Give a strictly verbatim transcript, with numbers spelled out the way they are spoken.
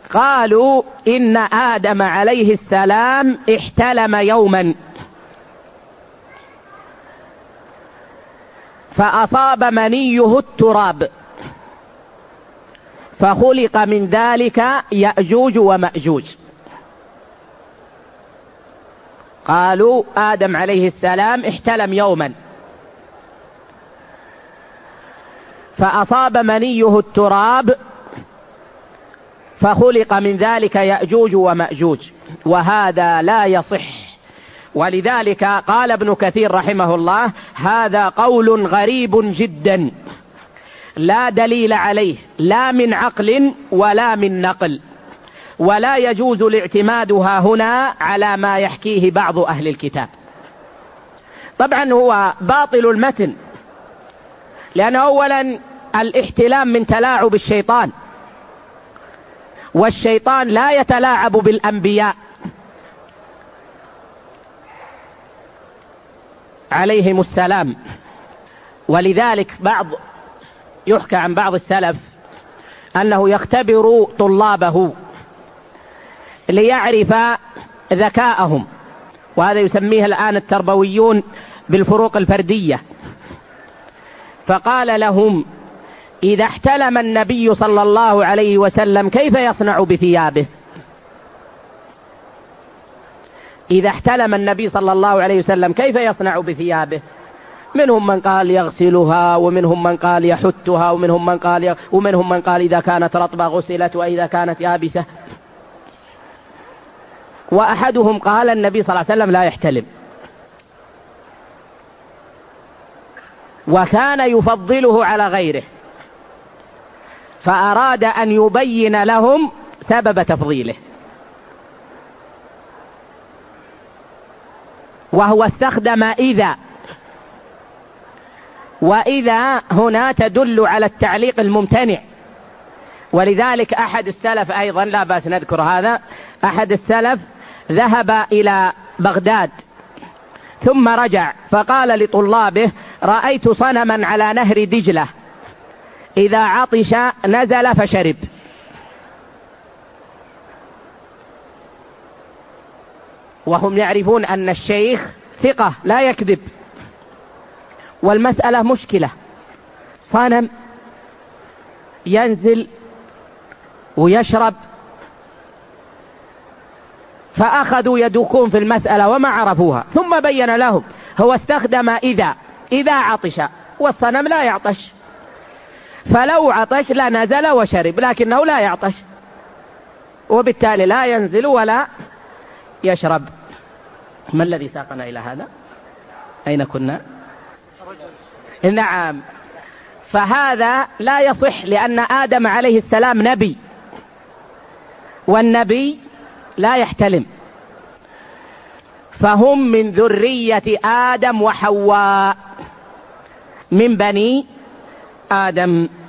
قالوا إن آدم عليه السلام احتلم يوما فأصاب منيه التراب فخلق من ذلك يأجوج ومأجوج. قالوا آدم عليه السلام احتلم يوما فأصاب منيه التراب فخلق من ذلك يأجوج ومأجوج، وهذا لا يصح. ولذلك قال ابن كثير رحمه الله: هذا قول غريب جدا لا دليل عليه لا من عقل ولا من نقل، ولا يجوز الاعتمادها هنا على ما يحكيه بعض أهل الكتاب. طبعا هو باطل المتن، لأن أولا الاحتلام من تلاعب الشيطان، والشيطان لا يتلاعب بالأنبياء عليهم السلام. ولذلك بعض يحكى عن بعض السلف أنه يختبر طلابه ليعرف ذكاءهم، وهذا يسميه الآن التربويون بالفروق الفردية. فقال لهم: إذا احتلم النبي صلى الله عليه وسلم كيف يصنع بثيابه؟ إذا احتلم النبي صلى الله عليه وسلم كيف يصنع بثيابه؟ منهم من قال يغسلها، ومنهم من قال يحتها، ومنهم من قال ي... ومنهم من قال إذا كانت رطبة غسلت وإذا كانت يابسة. وأحدهم قال النبي صلى الله عليه وسلم لا يحتلم، وكان يفضله على غيره، فأراد أن يبين لهم سبب تفضيله، وهو استخدم إذا، وإذا هنا تدل على التعليق الممتنع. ولذلك أحد السلف أيضا، لا بأس نذكر هذا، أحد السلف ذهب إلى بغداد ثم رجع فقال لطلابه: رأيت صنما على نهر دجلة إذا عطش نزل فشرب. وهم يعرفون أن الشيخ ثقة لا يكذب، والمسألة مشكلة، صنم ينزل ويشرب، فأخذوا يدوكون في المسألة وما عرفوها، ثم بين لهم هو استخدم إذا إذا عطش، والصنم لا يعطش، فلو عطش لنزل وشرب، لكنه لا يعطش، وبالتالي لا ينزل ولا يشرب. ما الذي ساقنا إلى هذا؟ أين كنا؟ نعم. فهذا لا يصح، لأن آدم عليه السلام نبي، والنبي لا يحتلم، فهم من ذرية آدم وحواء من بني آدم.